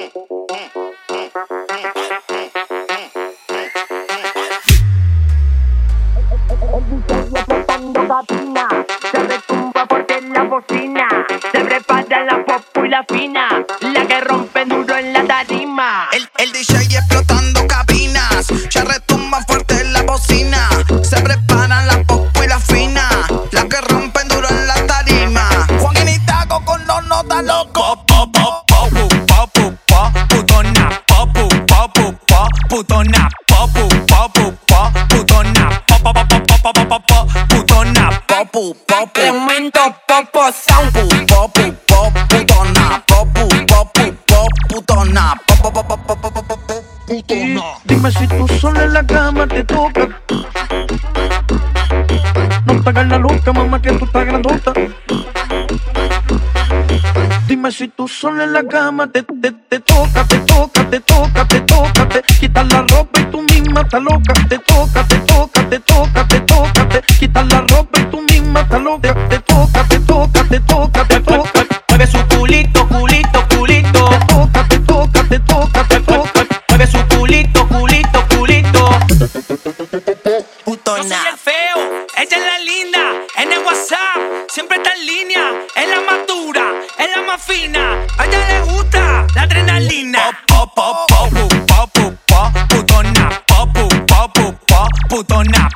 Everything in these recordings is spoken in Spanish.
Gatina, se retumba fuerte en la bocina, se prepara la pop y la fina, la que rompe duro en la tarima. El DJ explotando cabinas, se retumba fuerte en la bocina, se preparan la pop y la fina, la que rompen duro en la tarima. Juan y Taco con los notas locos. Putona, putona, putona, Tremendo popo sound. putona, putona. Dime si tú sola en la cama te toca. No te hagas la loca, mamá, que tú estás grandota. Dime si tú sola en la cama te toca, te quitas la ropa y tú misma estás loca. Te toca, te quitas la ropa y tú misma estás loca. Te toca. Mueve su culito, culito, culito. Te toca. Mueve su culito, culito, culito. Putona. Yo soy el feo, ella es la linda. En el WhatsApp siempre está en línea. Es la más dura, es la más fina. A ella le gusta la adrenalina. Putona, putona,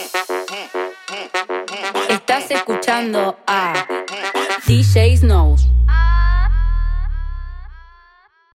Estás escuchando a DJ Snows.